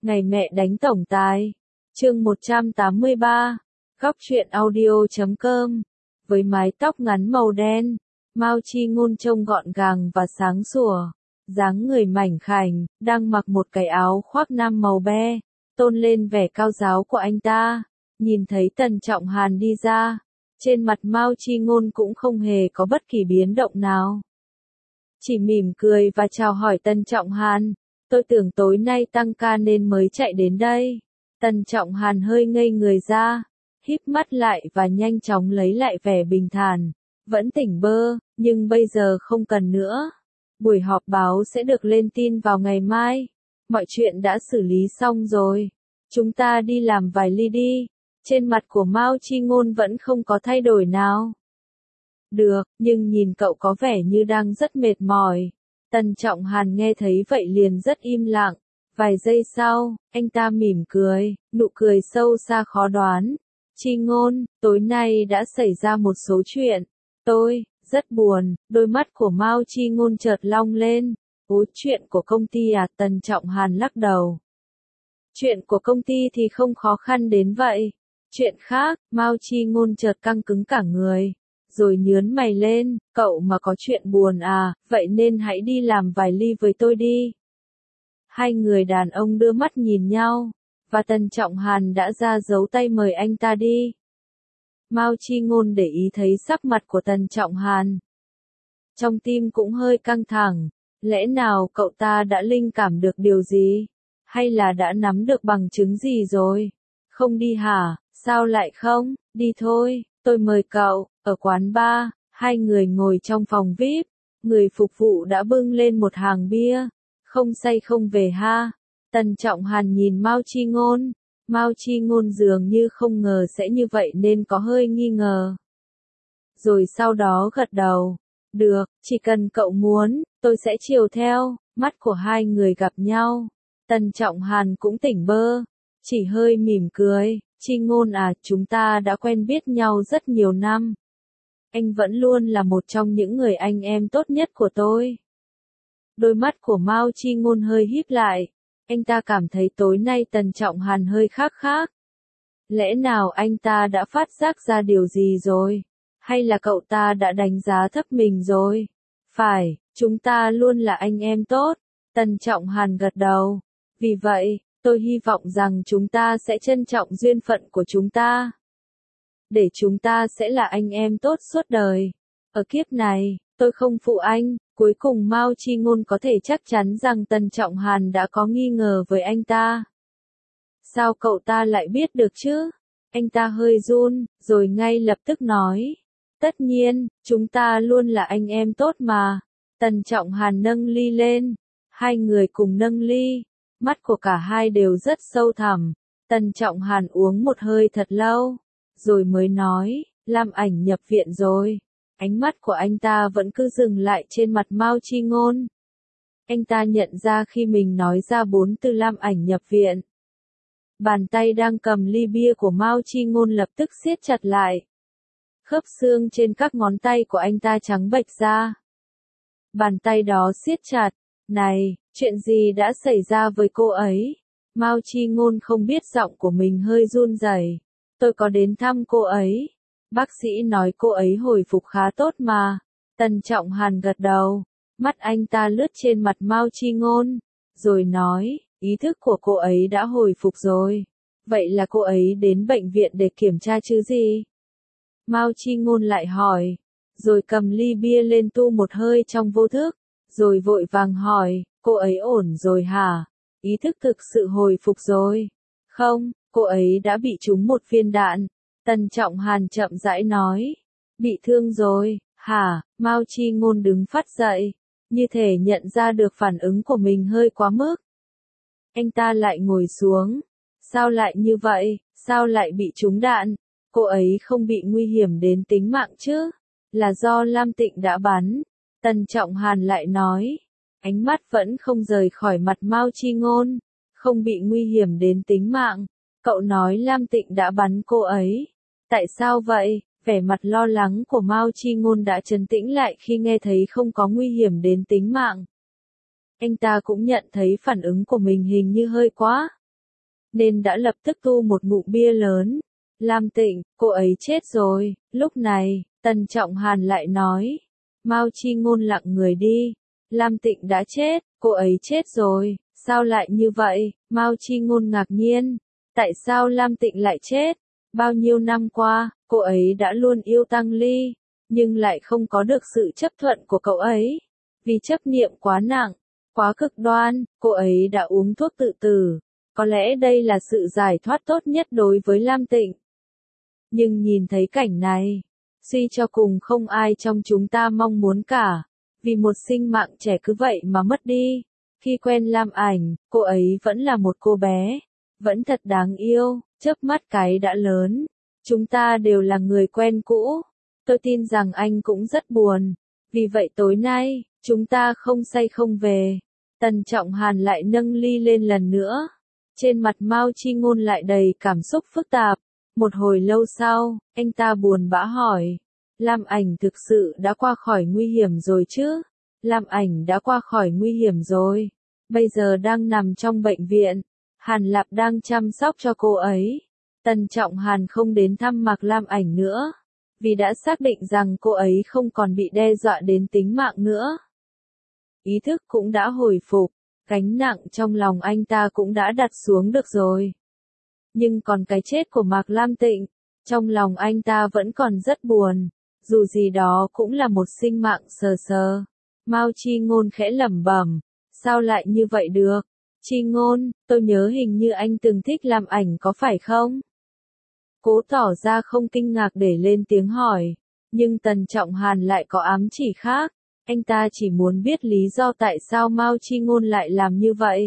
Ngày mẹ đánh tổng tài. Chương 183. Góc truyện audio.com. Với mái tóc ngắn màu đen, Mao Chi Ngôn trông gọn gàng và sáng sủa, dáng người mảnh khảnh, đang mặc một cái áo khoác nam màu be, tôn lên vẻ cao giáo của anh ta. Nhìn thấy Tần Trọng Hàn đi ra, trên mặt Mao Chi Ngôn cũng không hề có bất kỳ biến động nào. Chỉ mỉm cười và chào hỏi Tần Trọng Hàn. Tôi tưởng tối nay tăng ca nên mới chạy đến đây. Tần Trọng Hàn hơi ngây người ra, híp mắt lại và nhanh chóng lấy lại vẻ bình thản. Vẫn tỉnh bơ, nhưng bây giờ không cần nữa. Buổi họp báo sẽ được lên tin vào ngày mai. Mọi chuyện đã xử lý xong rồi. Chúng ta đi làm vài ly đi. Trên mặt của Mao Chi Ngôn vẫn không có thay đổi nào. Được, nhưng nhìn cậu có vẻ như đang rất mệt mỏi. Tần Trọng Hàn nghe thấy vậy liền rất im lặng. Vài giây sau, anh ta mỉm cười, nụ cười sâu xa khó đoán. Chi Ngôn, tối nay đã xảy ra một số chuyện. Tôi rất buồn. Đôi mắt của Mao Chi Ngôn chợt long lên. Ôi, chuyện của công ty à? Tần Trọng Hàn lắc đầu. Chuyện của công ty thì không khó khăn đến vậy. Chuyện khác. Mao Chi Ngôn chợt căng cứng cả người, rồi nhướng mày lên. Cậu mà có chuyện buồn à? Vậy nên hãy đi làm vài ly với tôi đi. Hai người đàn ông đưa mắt nhìn nhau, và Tần Trọng Hàn đã ra dấu tay mời anh ta đi. Mao Chi Ngôn để ý thấy sắc mặt của Tần Trọng Hàn. Trong tim cũng hơi căng thẳng. Lẽ nào cậu ta đã linh cảm được điều gì? Hay là đã nắm được bằng chứng gì rồi? Không đi hả? Sao lại không? Đi thôi, tôi mời cậu. Ở quán bar, hai người ngồi trong phòng VIP. Người phục vụ đã bưng lên một hàng bia. Không say không về ha. Tần Trọng Hàn nhìn Mao Chi Ngôn. Mao Chi Ngôn dường như không ngờ sẽ như vậy nên có hơi nghi ngờ. Rồi sau đó gật đầu. Được, chỉ cần cậu muốn, tôi sẽ chiều theo. Mắt của hai người gặp nhau. Tần Trọng Hàn cũng tỉnh bơ, chỉ hơi mỉm cười. Chi Ngôn à, chúng ta đã quen biết nhau rất nhiều năm. Anh vẫn luôn là một trong những người anh em tốt nhất của tôi. Đôi mắt của Mao Chi Ngôn hơi híp lại. Anh ta cảm thấy tối nay Tần Trọng Hàn hơi khác. Lẽ nào anh ta đã phát giác ra điều gì rồi? Hay là cậu ta đã đánh giá thấp mình rồi? Phải, chúng ta luôn là anh em tốt. Tần Trọng Hàn gật đầu. Vì vậy, tôi hy vọng rằng chúng ta sẽ trân trọng duyên phận của chúng ta. Để chúng ta sẽ là anh em tốt suốt đời. Ở kiếp này, tôi không phụ anh. Cuối cùng Mao Chi Ngôn có thể chắc chắn rằng Tần Trọng Hàn đã có nghi ngờ với anh ta. Sao cậu ta lại biết được chứ? Anh ta hơi run, rồi ngay lập tức nói. Tất nhiên, chúng ta luôn là anh em tốt mà. Tần Trọng Hàn nâng ly lên. Hai người cùng nâng ly. Mắt của cả hai đều rất sâu thẳm. Tần Trọng Hàn uống một hơi thật lâu, rồi mới nói, Lam Ảnh nhập viện rồi. Ánh mắt của anh ta vẫn cứ dừng lại trên mặt Mao Chi Ngôn. Anh ta nhận ra khi mình nói ra 4 từ Lam Ảnh nhập viện. Bàn tay đang cầm ly bia của Mao Chi Ngôn lập tức siết chặt lại. Khớp xương trên các ngón tay của anh ta trắng bệch ra. Bàn tay đó siết chặt. Này, chuyện gì đã xảy ra với cô ấy? Mao Chi Ngôn không biết giọng của mình hơi run rẩy. Tôi có đến thăm cô ấy. Bác sĩ nói cô ấy hồi phục khá tốt mà. Tần Trọng Hàn gật đầu. Mắt anh ta lướt trên mặt Mao Chi Ngôn, rồi nói, ý thức của cô ấy đã hồi phục rồi. Vậy là cô ấy đến bệnh viện để kiểm tra chứ gì? Mao Chi Ngôn lại hỏi, rồi cầm ly bia lên tu một hơi trong vô thức, rồi vội vàng hỏi, cô ấy ổn rồi hả? Ý thức thực sự hồi phục rồi. Không, cô ấy đã bị trúng một viên đạn. Tần Trọng Hàn chậm rãi nói. Bị thương rồi, hả? Mao Chi Ngôn đứng phắt dậy, như thể nhận ra được phản ứng của mình hơi quá mức. Anh ta lại ngồi xuống. Sao lại như vậy? Sao lại bị trúng đạn? Cô ấy không bị nguy hiểm đến tính mạng chứ? Là do Lam Tịnh đã bắn. Tần Trọng Hàn lại nói. Ánh mắt vẫn không rời khỏi mặt Mao Chi Ngôn. Không bị nguy hiểm đến tính mạng. Cậu nói Lam Tịnh đã bắn cô ấy. Tại sao vậy? Vẻ mặt lo lắng của Mao Chi Ngôn đã trấn tĩnh lại khi nghe thấy không có nguy hiểm đến tính mạng. Anh ta cũng nhận thấy phản ứng của mình hình như hơi quá. nên đã lập tức tu một ngụm bia lớn. Lam Tịnh, cô ấy chết rồi. Lúc này, Tần Trọng Hàn lại nói. Mao Chi Ngôn lặng người đi. Lam Tịnh đã chết, cô ấy chết rồi, sao lại như vậy? Mao Chi Ngôn ngạc nhiên. Tại sao Lam Tịnh lại chết? Bao nhiêu năm qua, cô ấy đã luôn yêu Tăng Ly, nhưng lại không có được sự chấp thuận của cậu ấy. Vì chấp niệm quá nặng, quá cực đoan, cô ấy đã uống thuốc tự tử. Có lẽ đây là sự giải thoát tốt nhất đối với Lam Tịnh. Nhưng nhìn thấy cảnh này, suy cho cùng không ai trong chúng ta mong muốn cả. Vì một sinh mạng trẻ cứ vậy mà mất đi. Khi quen Lam Ảnh, cô ấy vẫn là một cô bé. Vẫn thật đáng yêu, chớp mắt cái đã lớn. Chúng ta đều là người quen cũ. Tôi tin rằng anh cũng rất buồn. Vì vậy tối nay, chúng ta không say không về. Tần Trọng Hàn lại nâng ly lên lần nữa. Trên mặt Mao Chi Ngôn lại đầy cảm xúc phức tạp. Một hồi lâu sau, anh ta buồn bã hỏi. Lam Ảnh thực sự đã qua khỏi nguy hiểm rồi chứ? Lam Ảnh đã qua khỏi nguy hiểm rồi. Bây giờ đang nằm trong bệnh viện. Hàn Lạp đang chăm sóc cho cô ấy. Tần Trọng Hàn không đến thăm Mạc Lam Ảnh nữa. Vì đã xác định rằng cô ấy không còn bị đe dọa đến tính mạng nữa. Ý thức cũng đã hồi phục. Gánh nặng trong lòng anh ta cũng đã đặt xuống được rồi. Nhưng còn cái chết của Mạc Lam Tịnh, trong lòng anh ta vẫn còn rất buồn. Dù gì đó cũng là một sinh mạng sờ sờ. Mao Chi Ngôn khẽ lẩm bẩm, sao lại như vậy được? Chi Ngôn, tôi nhớ hình như anh từng thích Lam Ảnh có phải không? Cố tỏ ra không kinh ngạc để lên tiếng hỏi, nhưng Tần Trọng Hàn lại có ám chỉ khác. Anh ta chỉ muốn biết lý do tại sao Mao Chi Ngôn lại làm như vậy.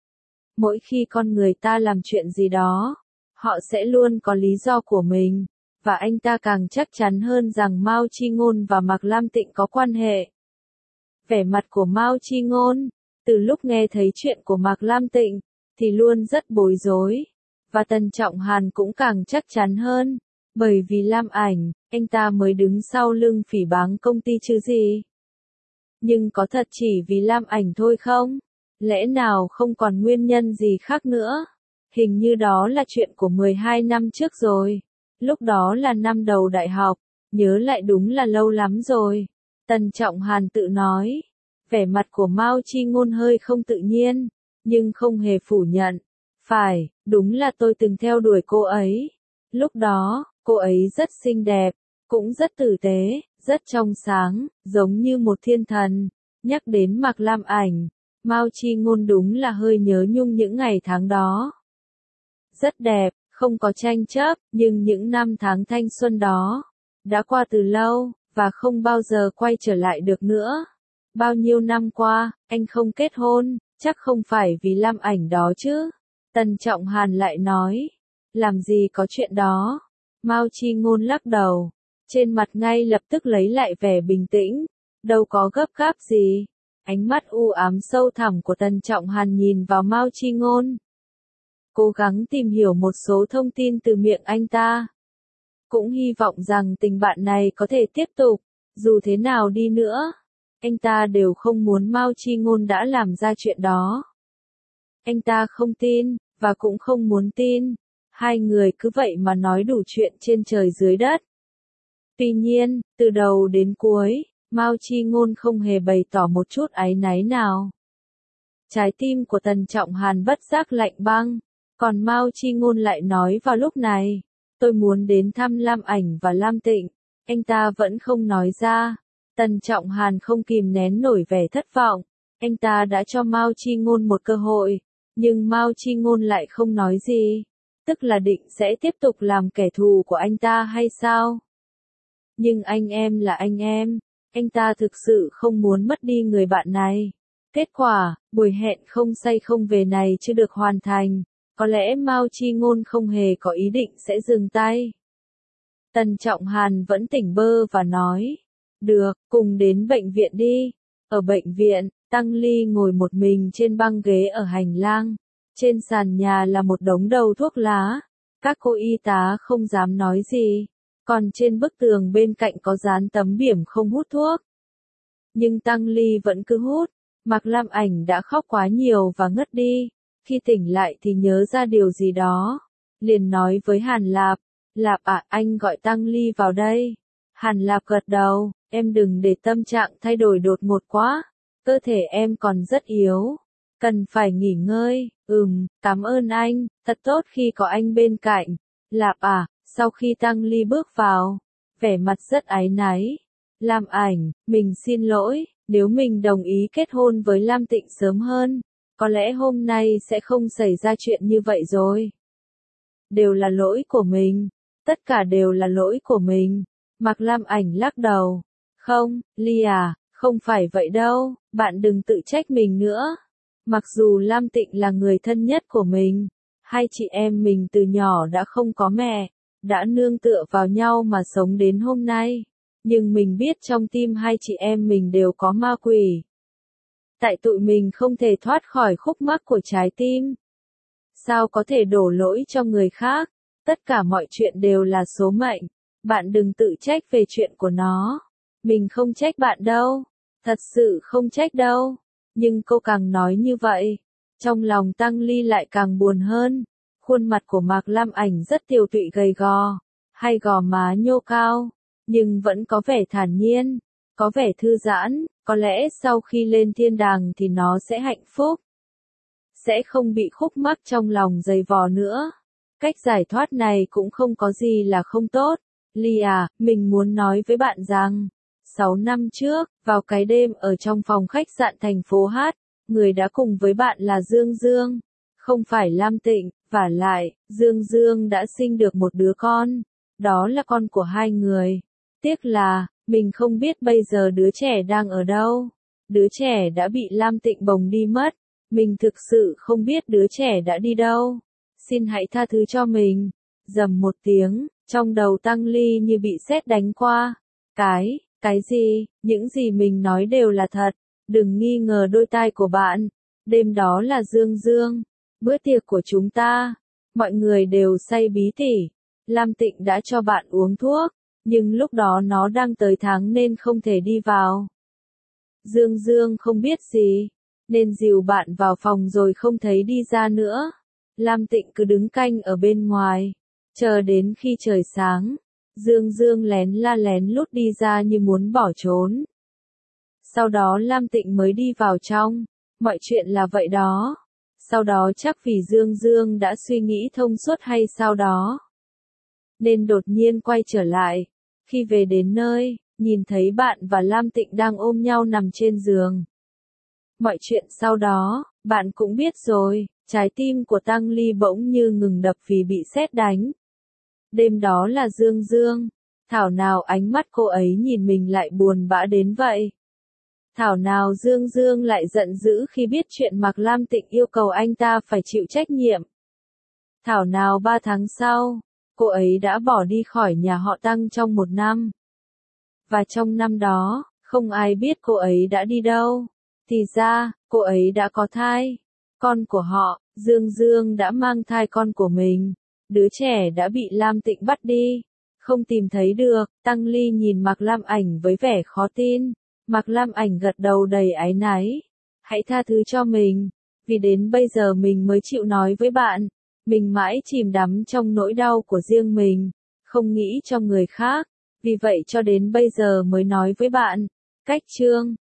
Mỗi khi con người ta làm chuyện gì đó, họ sẽ luôn có lý do của mình. Và anh ta càng chắc chắn hơn rằng Mao Chi Ngôn và Mạc Lam Tịnh có quan hệ. Vẻ mặt của Mao Chi Ngôn, từ lúc nghe thấy chuyện của Mạc Lam Tịnh, thì luôn rất bối rối. Và Tần Trọng Hàn cũng càng chắc chắn hơn. Bởi vì Lam Ảnh, anh ta mới đứng sau lưng phỉ báng công ty chứ gì. Nhưng có thật chỉ vì Lam Ảnh thôi không? Lẽ nào không còn nguyên nhân gì khác nữa? Hình như đó là chuyện của 12 năm trước rồi. Lúc đó là năm đầu đại học, nhớ lại đúng là lâu lắm rồi. Tần Trọng Hàn tự nói. Vẻ mặt của Mao Chi Ngôn hơi không tự nhiên, nhưng không hề phủ nhận. Phải, đúng là tôi từng theo đuổi cô ấy. Lúc đó, cô ấy rất xinh đẹp, cũng rất tử tế, rất trong sáng, giống như một thiên thần. Nhắc đến Mạc Lam Ảnh, Mao Chi Ngôn đúng là hơi nhớ nhung những ngày tháng đó. Rất đẹp, không có tranh chấp, nhưng những năm tháng thanh xuân đó đã qua từ lâu, và không bao giờ quay trở lại được nữa. Bao nhiêu năm qua, anh không kết hôn, chắc không phải vì Lam Ảnh đó chứ? Tần Trọng Hàn lại nói. Làm gì có chuyện đó? Mao Chi Ngôn lắc đầu. Trên mặt ngay lập tức lấy lại vẻ bình tĩnh. Đâu có gấp gáp gì. Ánh mắt u ám sâu thẳm của Tần Trọng Hàn nhìn vào Mao Chi Ngôn. Cố gắng tìm hiểu một số thông tin từ miệng anh ta. Cũng hy vọng rằng tình bạn này có thể tiếp tục. Dù thế nào đi nữa, anh ta đều không muốn Mao Chi Ngôn đã làm ra chuyện đó. Anh ta không tin, và cũng không muốn tin. Hai người cứ vậy mà nói đủ chuyện trên trời dưới đất. Tuy nhiên, từ đầu đến cuối, Mao Chi Ngôn không hề bày tỏ một chút áy náy nào. Trái tim của Tần Trọng Hàn bất giác lạnh băng. Còn Mao Chi Ngôn lại nói vào lúc này, tôi muốn đến thăm Lam Ảnh và Lam Tịnh. Anh ta vẫn không nói ra. Tần Trọng Hàn không kìm nén nổi vẻ thất vọng. Anh ta đã cho Mao Chi Ngôn một cơ hội, nhưng Mao Chi Ngôn lại không nói gì. Tức là định sẽ tiếp tục làm kẻ thù của anh ta hay sao? Nhưng anh em là anh ta thực sự không muốn mất đi người bạn này. Kết quả, buổi hẹn không say không về này chưa được hoàn thành. Có lẽ Mao Chi Ngôn không hề có ý định sẽ dừng tay. Tần Trọng Hàn vẫn tỉnh bơ và nói. Được, cùng đến bệnh viện đi. Ở bệnh viện, Tăng Ly ngồi một mình trên băng ghế ở hành lang. Trên sàn nhà là một đống đầu thuốc lá. Các cô y tá không dám nói gì. Còn trên bức tường bên cạnh có dán tấm biển không hút thuốc. Nhưng Tăng Ly vẫn cứ hút. Mạc Lam Ảnh đã khóc quá nhiều và ngất đi. Khi tỉnh lại thì nhớ ra điều gì đó. Liền nói với Hàn Lạp, Lạp à, anh gọi Tăng Ly vào đây. Hàn Lạp gật đầu, em đừng để tâm trạng thay đổi đột ngột quá. Cơ thể em còn rất yếu. Cần phải nghỉ ngơi. Cảm ơn anh, thật tốt khi có anh bên cạnh. Lạp à, sau khi Tăng Ly bước vào, vẻ mặt rất áy náy. Lam Ảnh, mình xin lỗi, nếu mình đồng ý kết hôn với Lam Tịnh sớm hơn, có lẽ hôm nay sẽ không xảy ra chuyện như vậy rồi. Đều là lỗi của mình, tất cả đều là lỗi của mình. Mạc Lam Ảnh lắc đầu. Không, Ly à, không phải vậy đâu, bạn đừng tự trách mình nữa. Mặc dù Lam Tịnh là người thân nhất của mình, hai chị em mình từ nhỏ đã không có mẹ, đã nương tựa vào nhau mà sống đến hôm nay. Nhưng mình biết trong tim hai chị em mình đều có ma quỷ. Tại tụi mình không thể thoát khỏi khúc mắc của trái tim. Sao có thể đổ lỗi cho người khác? Tất cả mọi chuyện đều là số mệnh. Bạn đừng tự trách về chuyện của nó. Mình không trách bạn đâu. Thật sự không trách đâu. Nhưng cô càng nói như vậy, trong lòng Tăng Ly lại càng buồn hơn. Khuôn mặt của Mạc Lam Ảnh rất tiều tụy gầy gò, hai gò má nhô cao, nhưng vẫn có vẻ thản nhiên, có vẻ thư giãn, có lẽ sau khi lên thiên đàng thì nó sẽ hạnh phúc. Sẽ không bị khúc mắc trong lòng dày vò nữa. Cách giải thoát này cũng không có gì là không tốt. Ly à, mình muốn nói với bạn rằng, 6 năm trước, vào cái đêm ở trong phòng khách sạn thành phố Hát, người đã cùng với bạn là Dương Dương, không phải Lam Tịnh, vả lại, Dương Dương đã sinh được một đứa con, đó là con của hai người. Tiếc là, mình không biết bây giờ đứa trẻ đang ở đâu. Đứa trẻ đã bị Lam Tịnh bồng đi mất, mình thực sự không biết đứa trẻ đã đi đâu. Xin hãy tha thứ cho mình. Rầm một tiếng, trong đầu Tăng Ly như bị sét đánh qua. Cái gì, những gì mình nói đều là thật, đừng nghi ngờ đôi tai của bạn. Đêm đó là Dương Dương, bữa tiệc của chúng ta, mọi người đều say bí tỉ. Lam Tịnh đã cho bạn uống thuốc, nhưng lúc đó nó đang tới tháng nên không thể đi vào. Dương Dương không biết gì, nên dìu bạn vào phòng rồi không thấy đi ra nữa. Lam Tịnh cứ đứng canh ở bên ngoài, chờ đến khi trời sáng. Dương Dương lén la lén lút đi ra như muốn bỏ trốn. Sau đó Lam Tịnh mới đi vào trong. Mọi chuyện là vậy đó. Sau đó chắc vì Dương Dương đã suy nghĩ thông suốt hay sao đó, nên đột nhiên quay trở lại. Khi về đến nơi, nhìn thấy bạn và Lam Tịnh đang ôm nhau nằm trên giường. Mọi chuyện sau đó, bạn cũng biết rồi, trái tim của Tăng Ly bỗng như ngừng đập vì bị sét đánh. Đêm đó là Dương Dương. Thảo nào ánh mắt cô ấy nhìn mình lại buồn bã đến vậy. Thảo nào Dương Dương lại giận dữ khi biết chuyện Mạc Lam Tịnh yêu cầu anh ta phải chịu trách nhiệm. Thảo nào 3 tháng sau, cô ấy đã bỏ đi khỏi nhà họ Tăng trong 1 năm. Và trong năm đó, không ai biết cô ấy đã đi đâu. Thì ra, cô ấy đã có thai. Con của họ, Dương Dương đã mang thai con của mình. Đứa trẻ đã bị Lam Tịnh bắt đi. Không tìm thấy được. Tăng Ly nhìn Mạc Lam Ảnh với vẻ khó tin. Mạc Lam Ảnh gật đầu đầy áy náy. Hãy tha thứ cho mình. Vì đến bây giờ mình mới chịu nói với bạn. Mình mãi chìm đắm trong nỗi đau của riêng mình. Không nghĩ cho người khác. Vì vậy cho đến bây giờ mới nói với bạn. Cách chương